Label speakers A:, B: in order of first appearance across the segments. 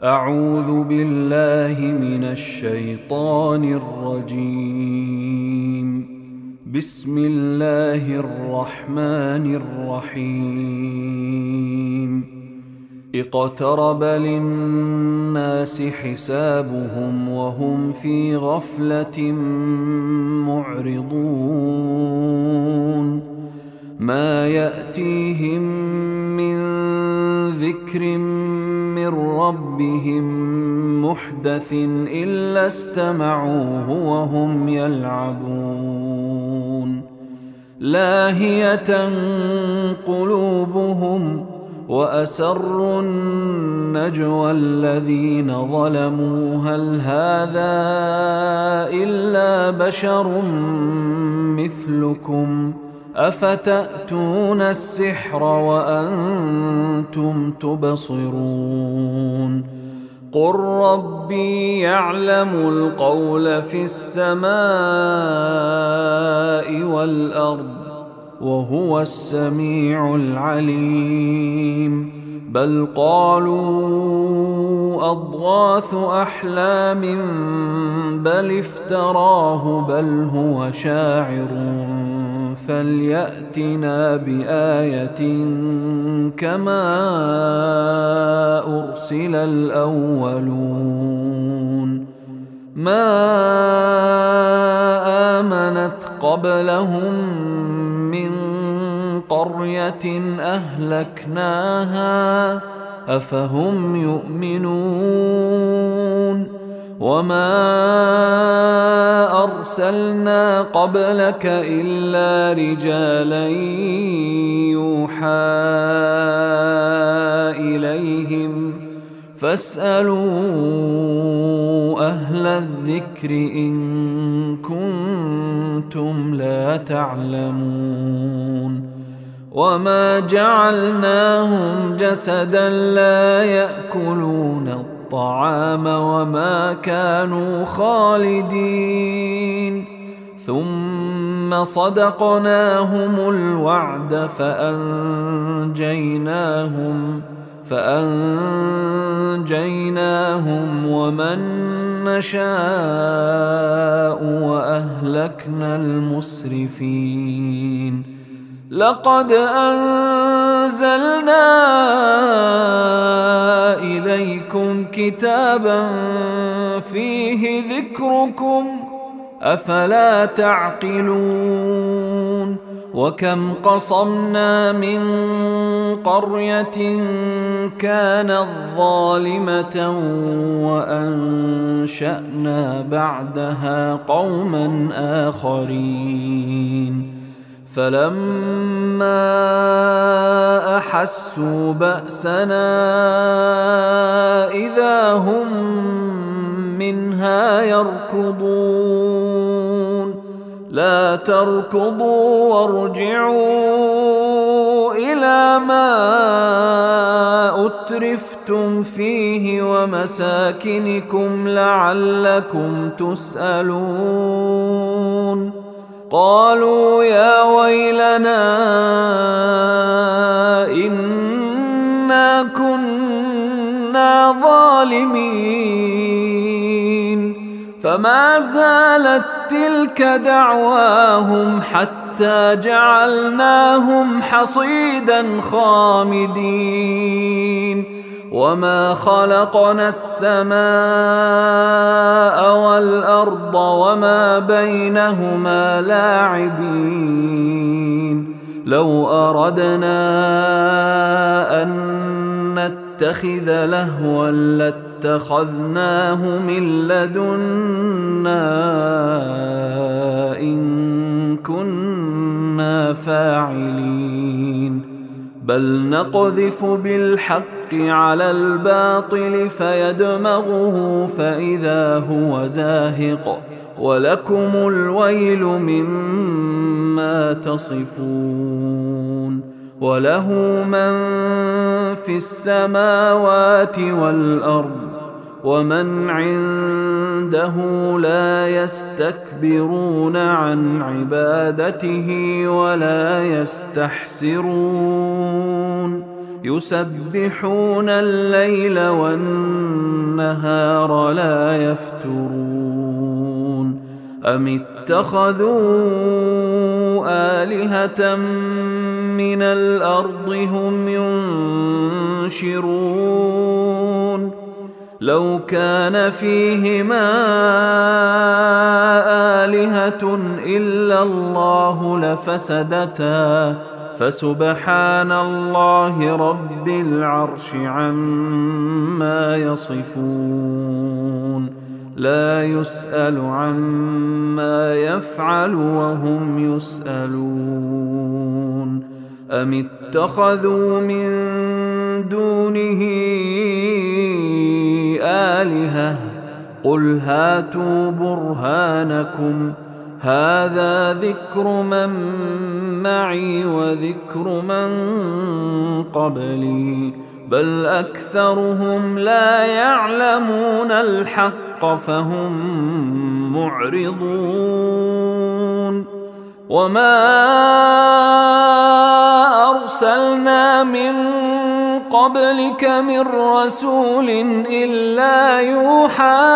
A: أعوذ بالله من الشيطان الرجيم. بسم الله الرحمن الرحيم. اقترب للناس حسابهم وهم في غفلة معرضون. ما يأتيهم من ذكر من ربهم محدث إلا استمعوه وهم يلعبون. لاهية قلوبهم وأسروا النجوى الذين ظلموا هل هذا إلا بشر مثلكم أفتأتون السحر وأنتم تبصرون. قل ربي يعلم القول في السماء والأرض وهو السميع العليم. بل قالوا أضغاث أحلام بل افتراه بل هو شاعر فليأتنا بآية كما أرسل الأولون. ما آمنت قبلهم من قرية أهلكناها أفهم يؤمنون. وما أرسلنا قبلك إلا رجالا يوحى إليهم فاسألوا أهل الذكر إن كنتم لا تعلمون. وما جعلناهم جسدا لا يأكلون الطعام وما كانوا خالدين. ثم صدقناهم الوعد فأنجيناهم ومن نشاء وأهلكنا المسرفين. لقد أنزلنا إليكم كتابا فيه ذكركم أفلا تعقلون. وكم قصمنا من قرية كانت ظالمة وأنشأنا بعدها قوما آخرين. فلما أحسوا بأسنا إذا هم منها يركضون. لا تركضوا وارجعوا إلى ما أترفتم فيه ومساكنكم لعلكم تسألون. قالوا يا ويلنا إنا كنا ظالمين. فما زالت تلك دعواهم حتى جعلناهم حصيدا خامدين. وما خلقنا السماء والأرض وما بينهما لاعبين. لو أردنا أن نتخذ لهوا لاتخذناه من لدنا إن كنا فاعلين. بل نقذف بالحق على الباطل فيدمغه فإذا هو زاهق ولكم الويل مما تصفون. وله من في السماوات والأرض ومن عنده لا يستكبرون عن عبادته ولا يستحسرون. يسبحون الليل والنهار والنهار لا يفترون أم اتخذوا آلهة من الأرض هم ينشرون لو كان فيهما آلهة إلا الله لفسدتا فسبحان الله رب العرش عما يصفون لا يسأل عما يفعل وهم يسألون أم اتخذوا من دونه آلهة قل هاتوا برهانكم هذا ذكر من معي وذكر من قبلي بل أكثرهم لا يعلمون الحق فهم معرضون وما أرسلنا من قبلك من رسول إلا يوحى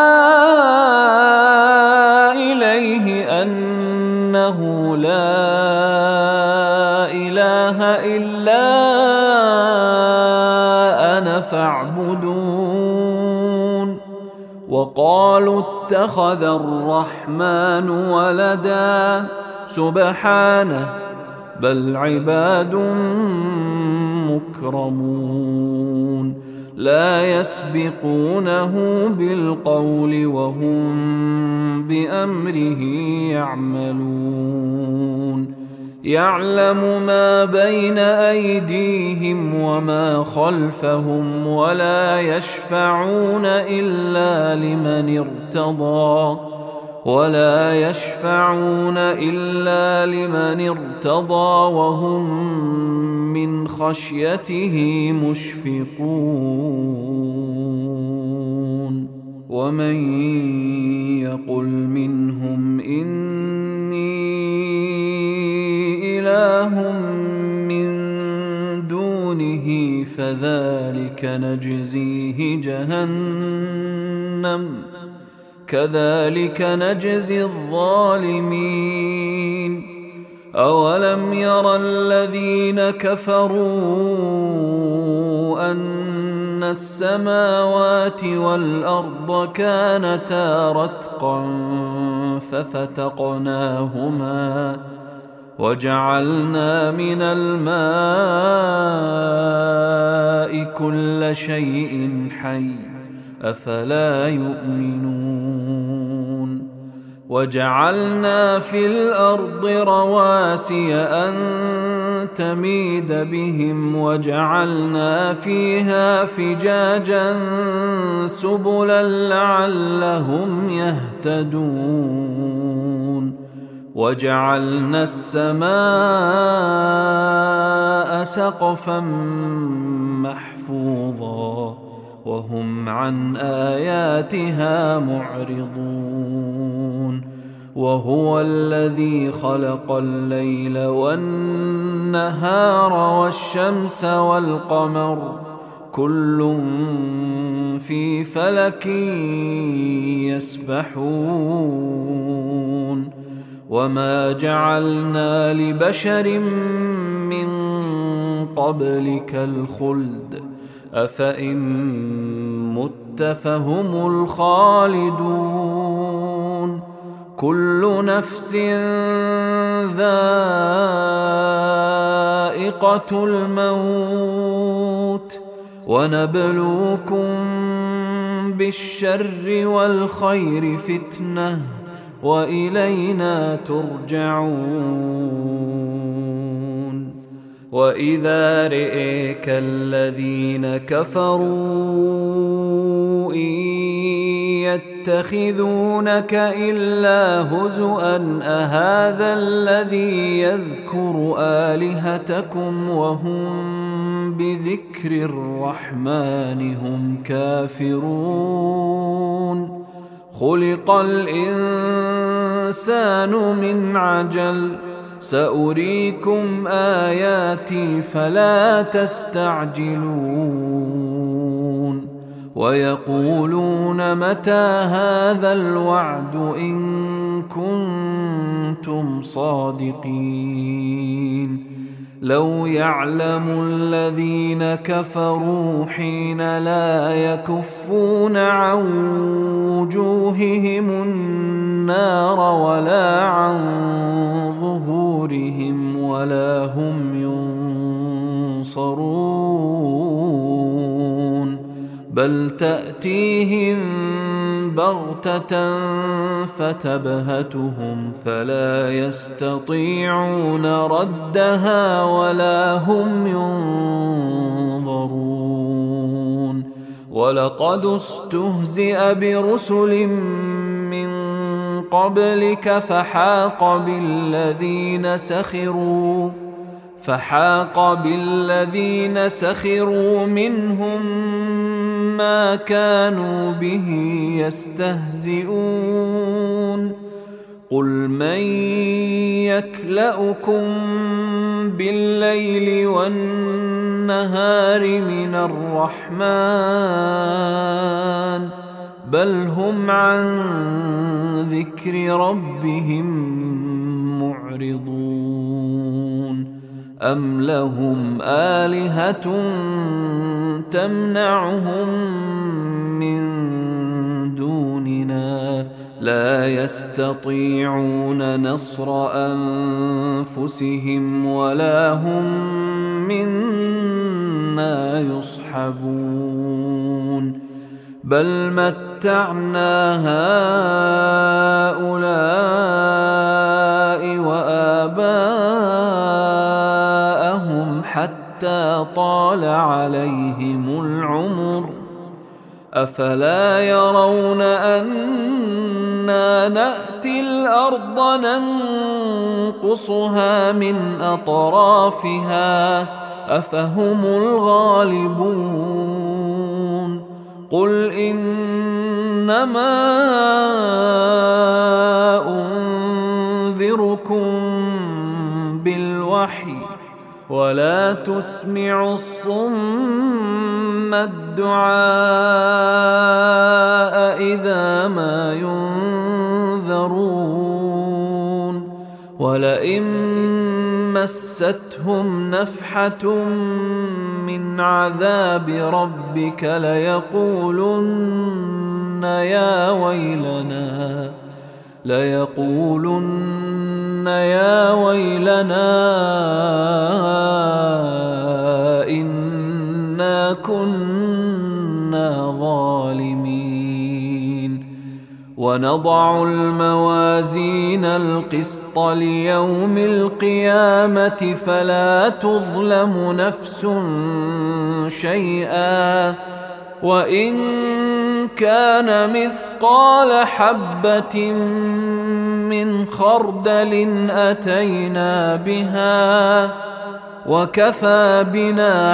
A: إليه أنه لا إله إلا أنا فاعبدون وقالوا اتخذ الرحمن ولدا سبحانه بل عباد مكرمون لا يسبقونه بالقول وهم بأمره يعملون يعلم ما بين أيديهم وما خلفهم ولا يشفعون إلا لمن ارتضى وهم من خشيته مشفقون ومن يقل منهم إني إله من دونه فذلك نجزيه جهنم كذلك نجزي الظالمين أولم ير الذين كفروا أن السماوات والأرض كانتا رتقا ففتقناهما وجعلنا من الماء كل شيء حي أفلا يؤمنون وجعلنا في الأرض رواسي أن تميد بهم وجعلنا فيها فجاجا سبلا لعلهم يهتدون وجعلنا السماء سقفا محفوظا وهم عن آياتها معرضون وهو الذي خلق الليل والنهار والشمس والقمر كل في فلك يسبحون وما جعلنا لبشر من قبلك الخلد أفإن مت فهم الخالدون كل نفس ذائقة الموت ونبلوكم بالشر والخير فتنة وإلينا ترجعون وإذا رئيك الذين كفروا إن يتخذونك إلا هزؤا أهذا الذي يذكر آلهتكم وهم بذكر الرحمن هم كافرون خلق الإنسان من عجل سأريكم آياتي فلا تستعجلون ويقولون متى هذا الوعد إن كنتم صادقين لو يعلم الذين كفروا حين لا يكفون عن وجوههم النار ولا عن ظهورهم ولا هم ينصرون بل تأتيهم بغتة فتبهتهم فلا يستطيعون ردها ولا هم ينظرون ولقد استهزئ برسل من قبلك فحاق بالذين سخروا منهم ما كانوا به يستهزئون قل من يكلؤكم بالليل والنهار من الرحمن بل هم عن ذكر ربهم معرضون أم لهم آلهة تمنعهم من دوننا لا يستطيعون نصر أنفسهم ولا هم منا يصحبون بل متعنا هؤلاء وآباءهم حتى طال عليهم العمر أفلا يرون أنا نأتي الأرض ننقصها من أطرافها أفهم الغالبون قل إنما أنذركم بالوحي ولا تسمع الصم الدعاء إذا ما ينذرون ولئن مستهم نفحة من عذاب ربك ليقولن يا ويلنا إنا كنا ظالمين ونضع الموازين القسط ليوم القيامة فلا تظلم نفس شيئا وإن كان مثقال حبة من خردل أتينا بها وكفى بنا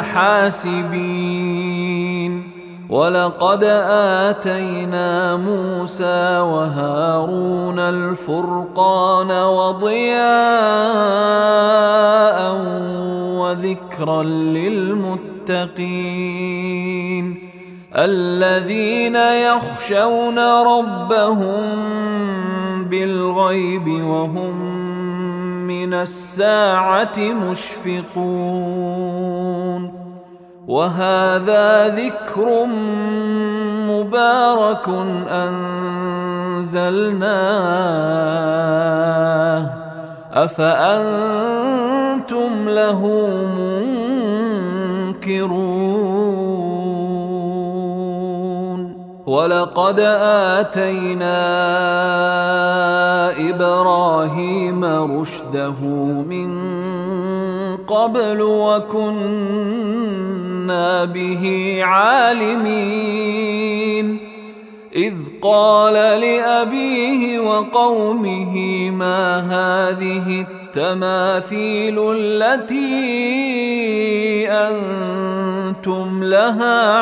A: حاسبين ولقد آتينا موسى وهارون الفرقان وضياء وذكرا للمتقين الذين يخشون ربهم بالغيب وهم من الساعة مشفقون وهذا ذكر مبارك أنزلناه أفأنتم له منكرون ولقد آتينا إبراهيم رشده من قبل وكنا به عالمين إذ قال لأبيه وقومه ما هذه التماثيل التي أنتم لها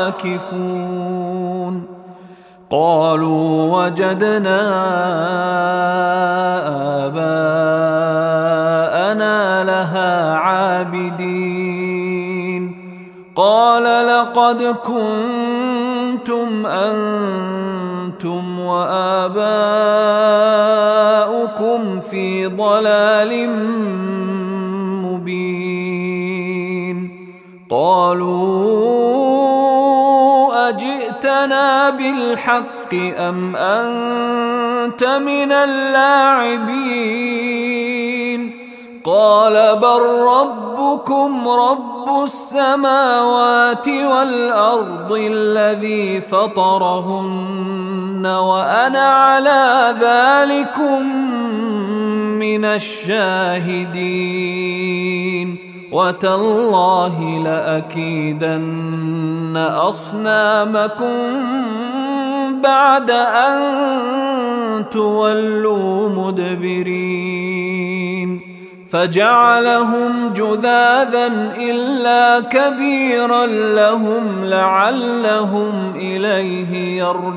A: عاكفون قالوا وجدنا آباءنا لها عابدين قال لقد كنتم أنتم وآباؤكم في ضلال مبين. قالوا أجئتنا بالحق أم أنت من اللاعبين؟ قال بل ربكم رب السماوات والأرض الذي فطرهن وأنا على ذلكم من الشاهدين. وتالله لأكيدن أصنامكم بعد أن تولوا مدبرين. فجعلهم جذاذا إلا كبيرا لهم لعلهم إليه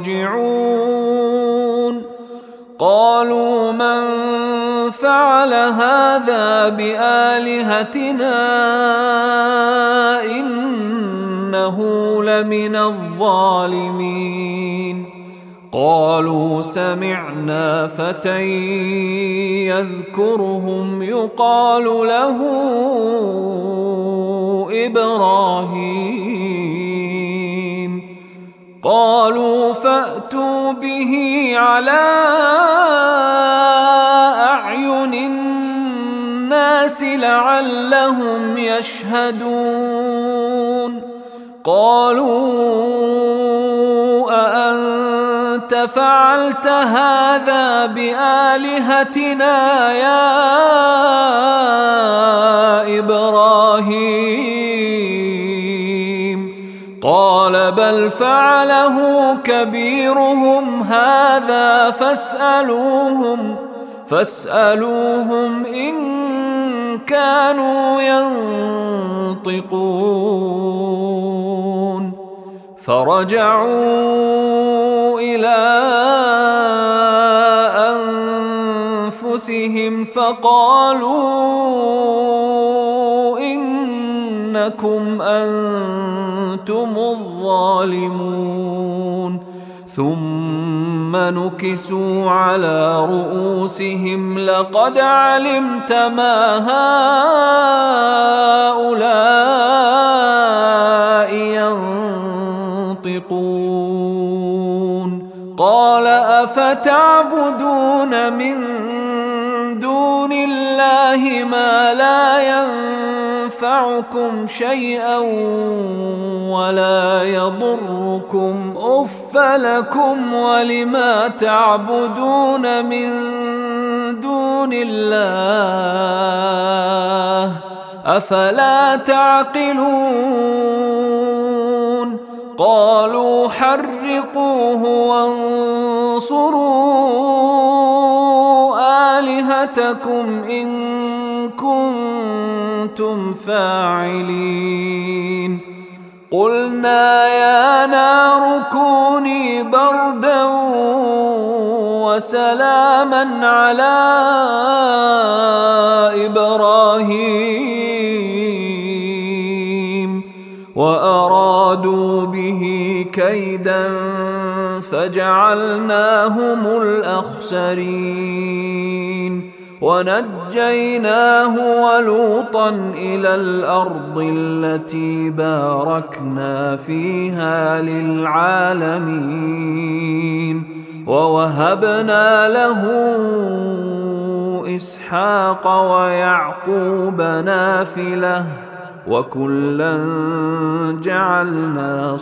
A: يرجعون. قالوا من فعل هذا بآلهتنا إنه لمن الظالمين. قالوا سمعنا فتى يذكرهم يقال له إبراهيم. قالوا فأتوا به على أعين الناس لعلهم يشهدون. قالوا أأنت فعلت هذا بآلهتنا يا إبراهيم؟ قال بل فعله كبيرهم هذا فاسألوهم إن كانوا ينطقون. فرجعوا إلى أنفسهم فقالوا إنكم أنتم الظالمون. ثم نكسوا على رؤوسهم لقد علمت ما هؤلاء ينطقون. قال أفتعبدون من دون الله ما لا ينفعكم شيئا ولا يضركم أف لكم ولما تعبدون من دون الله أفلا تعقلون؟ قالوا حرقوه وانصروا آلهتكم إن كنتم فاعلين. قلنا يا نار كوني بردا وسلاما على إبراهيم وأرادوا به كيدا فجعلناهم الأخسرين. ونجيناه ولوطا إلى الأرض التي باركنا فيها للعالمين. ووهبنا له إسحاق ويعقوب نافلة وكلا جعلنا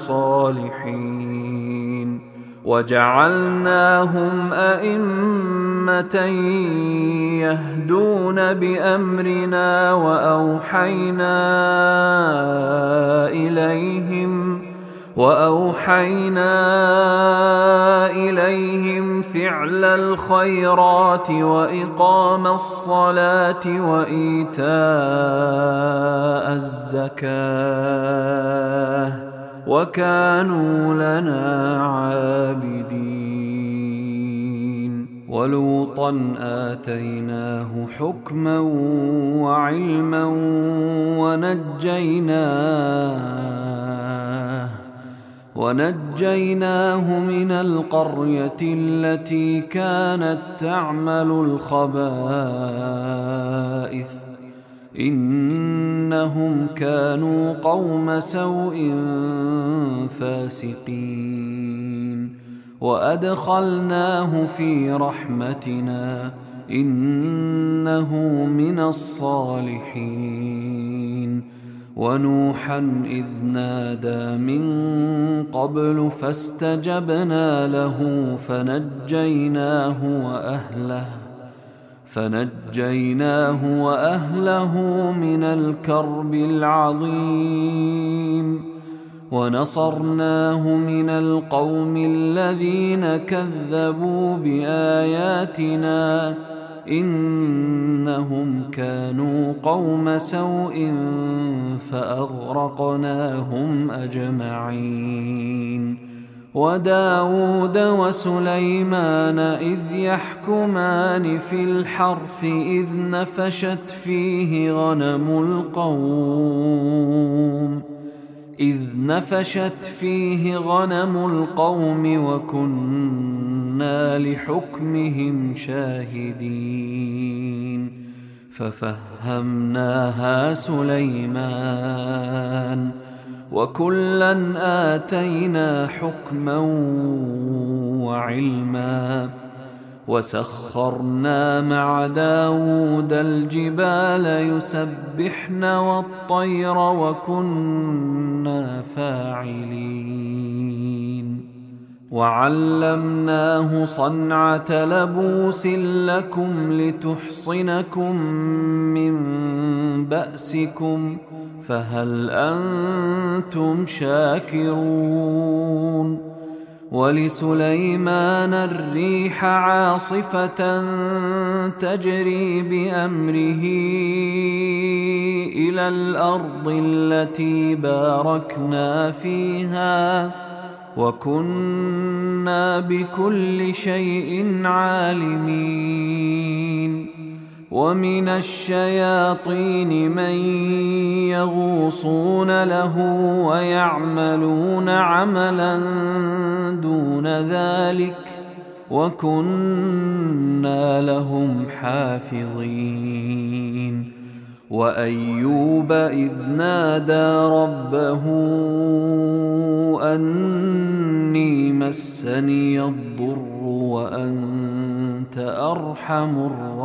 A: صالحين. وجعلناهم أئمة يهدون بأمرنا وأوحينا إليهم فعل الخيرات وإقام الصلاة وإيتاء الزكاة وكانوا لنا عابدين. ولوطا آتيناه حكما ونجيناه من القرية التي كانت تعمل الخبائث إنهم كانوا قوم سوء فاسقين وأدخلناه في رحمتنا إنه من الصالحين ونوحا إذ نادى من قبل فاستجبنا له فنجيناه وأهله من الكرب العظيم ونصرناه من القوم الذين كذبوا بآياتنا إنهم كانوا قوم سوء فأغرقناهم أجمعين وداود وسليمان إذ يحكمان في الحرث إذ نفشت فيه غنم القوم وكنا لحكمهم شاهدين ففهمناها سليمان وكلا آتينا حكما وعلما وسخرنا مع داود الجبال يسبحن والطير وكنا فاعلين وعلمناه صنعة لبوس لكم لتحصنكم من بأسكم فهل أنتم شاكرون ولسليمان الريح عاصفة تجري بأمره إلى الأرض التي باركنا فيها وكنا بكل شيء عالمين ومن الشياطين من يغوصون له ويعملون عملا دون ذلك وكنا لهم حافظين وأيوب إذ نادى ربه أني مسني الضر وأنت أرحم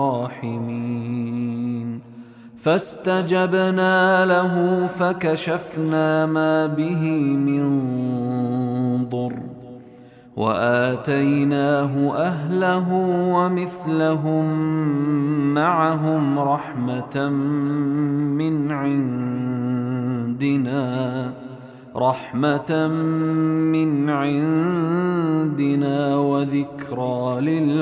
A: الراحمين فاستجبنا له فكشفنا ما به من ضر وآتيناه أهله ومثلهم معهم رحمة من عندنا وذكرى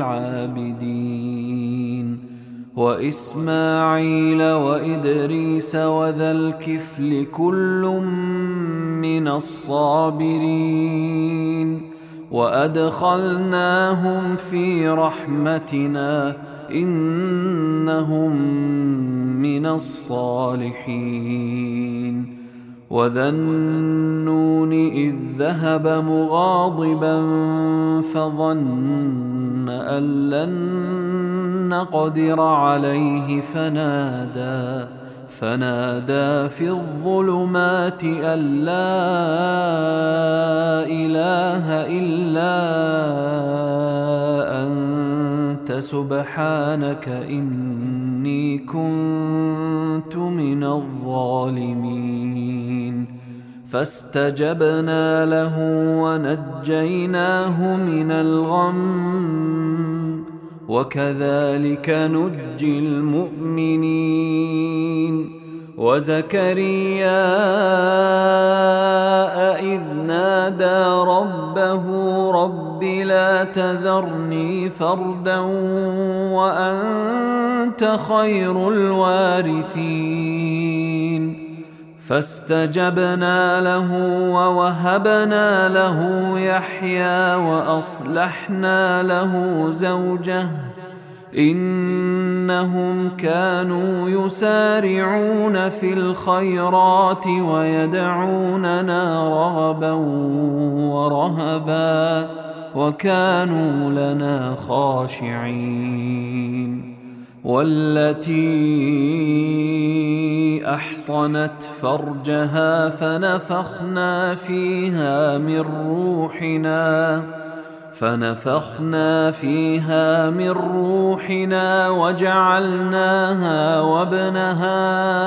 A: للعابدين وإسماعيل وإدريس وذا الكفل كل من الصابرين وأدخلناهم في رحمتنا إنهم من الصالحين وذا النون إذ ذهب مغاضبا فظن أن لن نقدر عليه فنادى في الظلمات أن لا إله إلا أنت سبحانك إني كنت من الظالمين فاستجبنا له ونجيناه من الغم وكذلك نجي المؤمنين وزكريا إذ نادى ربه رب لا تذرني فردا وأنت خير الوارثين فاستجبنا له ووهبنا له يحيى وأصلحنا له زوجه إنهم كانوا يسارعون في الخيرات ويدعوننا رغبا ورهبا وكانوا لنا خاشعين. والتي أحصنت فرجها فنفخنا فيها من روحنا وجعلناها وابنها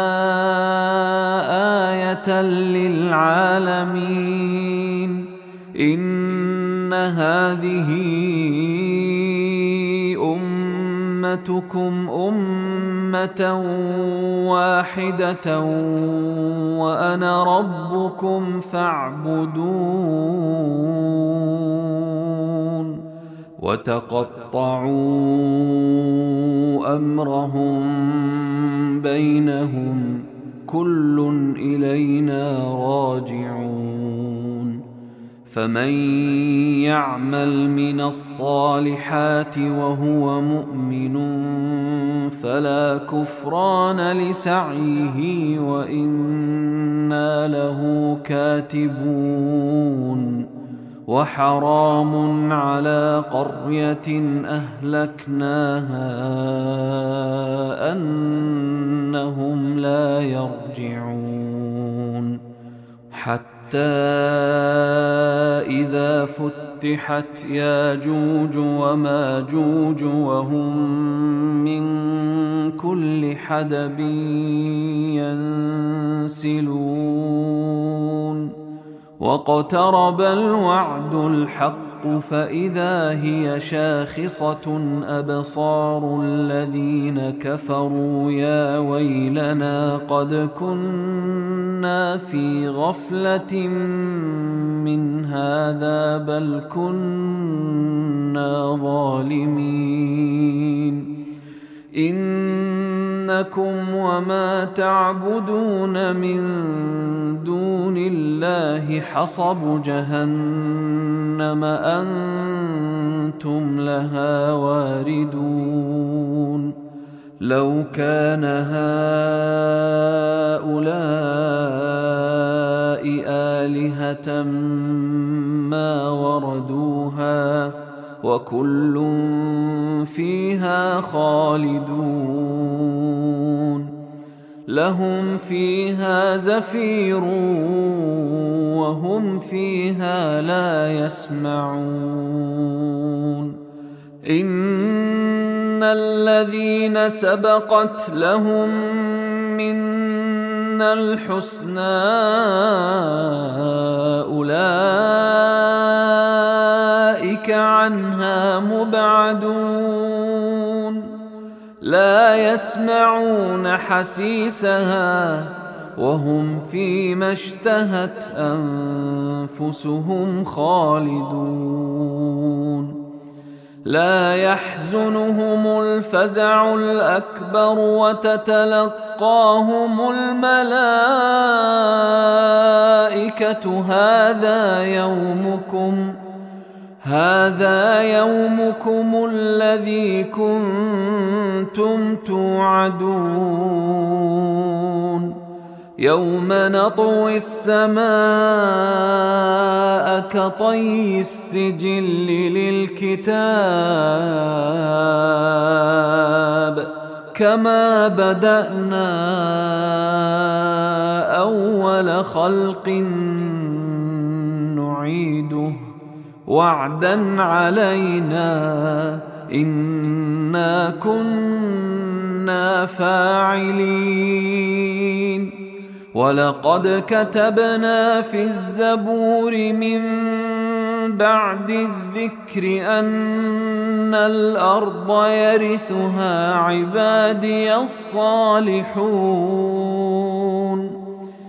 A: آية للعالمين. إن هذه أمتكم أمة واحدة وأنا ربكم فاعبدون. وتقطعوا أمرهم بينهم كل إلينا راجعون. فمن يعمل من الصالحات وهو مؤمن فلا كفران لسعيه وإنا له كاتبون. وحرام على قرية أهلكناها أنهم لا يرجعون. حتى إذا فتحت ياجوج وماجوج وهم من كل حدب ينسلون. واقترب الوعد الحق فإذا هي شاخصة أبصار الذين كفروا يا ويلنا قد كنا في غفلة من هذا بل كنا ظالمين. إنكم وما تعبدون من دون الله حصب جهنم أنتم لها واردون. لو كان هؤلاء آلهة ما وردوها وكل فيها خالدون. لهم فيها زفير وهم فيها لا يسمعون. إن الذين سبقت لهم منا الحسنى أولئك عنها مبعدون. لا يسمعون حسيسها وهم فيما اشتهت أنفسهم خالدون. لا يحزنهم الفزع الأكبر وتتلقاهم الملائكة هذا يومكم الذي كنتم توعدون. يوم نطوي السماء كطي السجل للكتاب كما بدأنا أول خلق نعيده وعدا علينا إنا كنا فاعلين. ولقد كتبنا في الزبور من بعد الذكر أن الأرض يرثها عبادي الصالحون.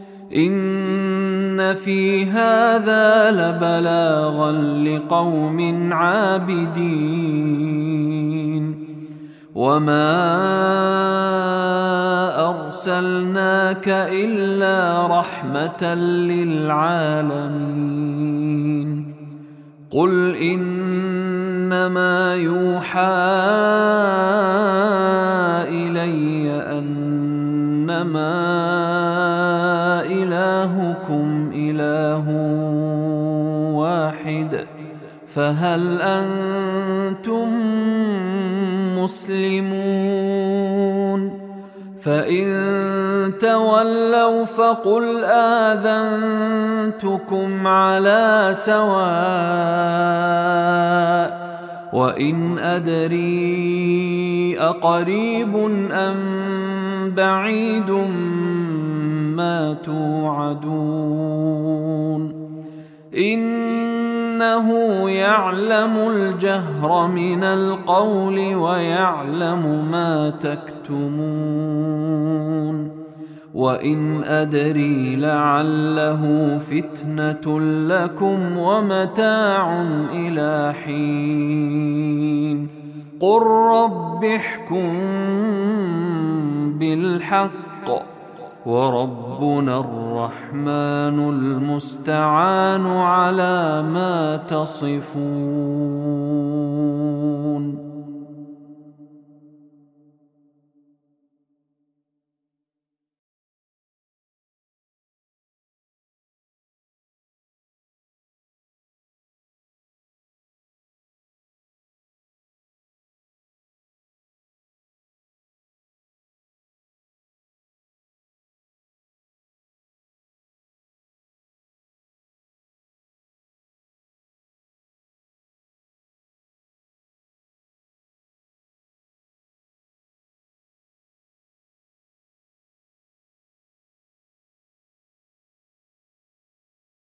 A: إن في هذا لبلاغا لقوم عابدين. وما أرسلناك إلا رحمة للعالمين. قل إنما يوحى إلي أنما إلهكم إله واحد فهل أنتم مسلمون؟ فإن تولوا فقل آذنتكم على سواء وإن أدري أقريب أم بعيد ما توعدون إنه يعلم الجهر من القول ويعلم ما تكتمون وإن أدري لعله فتنة لكم ومتاع إلى حين قل رب احكم بالحق وربنا الرحمن المستعان على ما تصفون.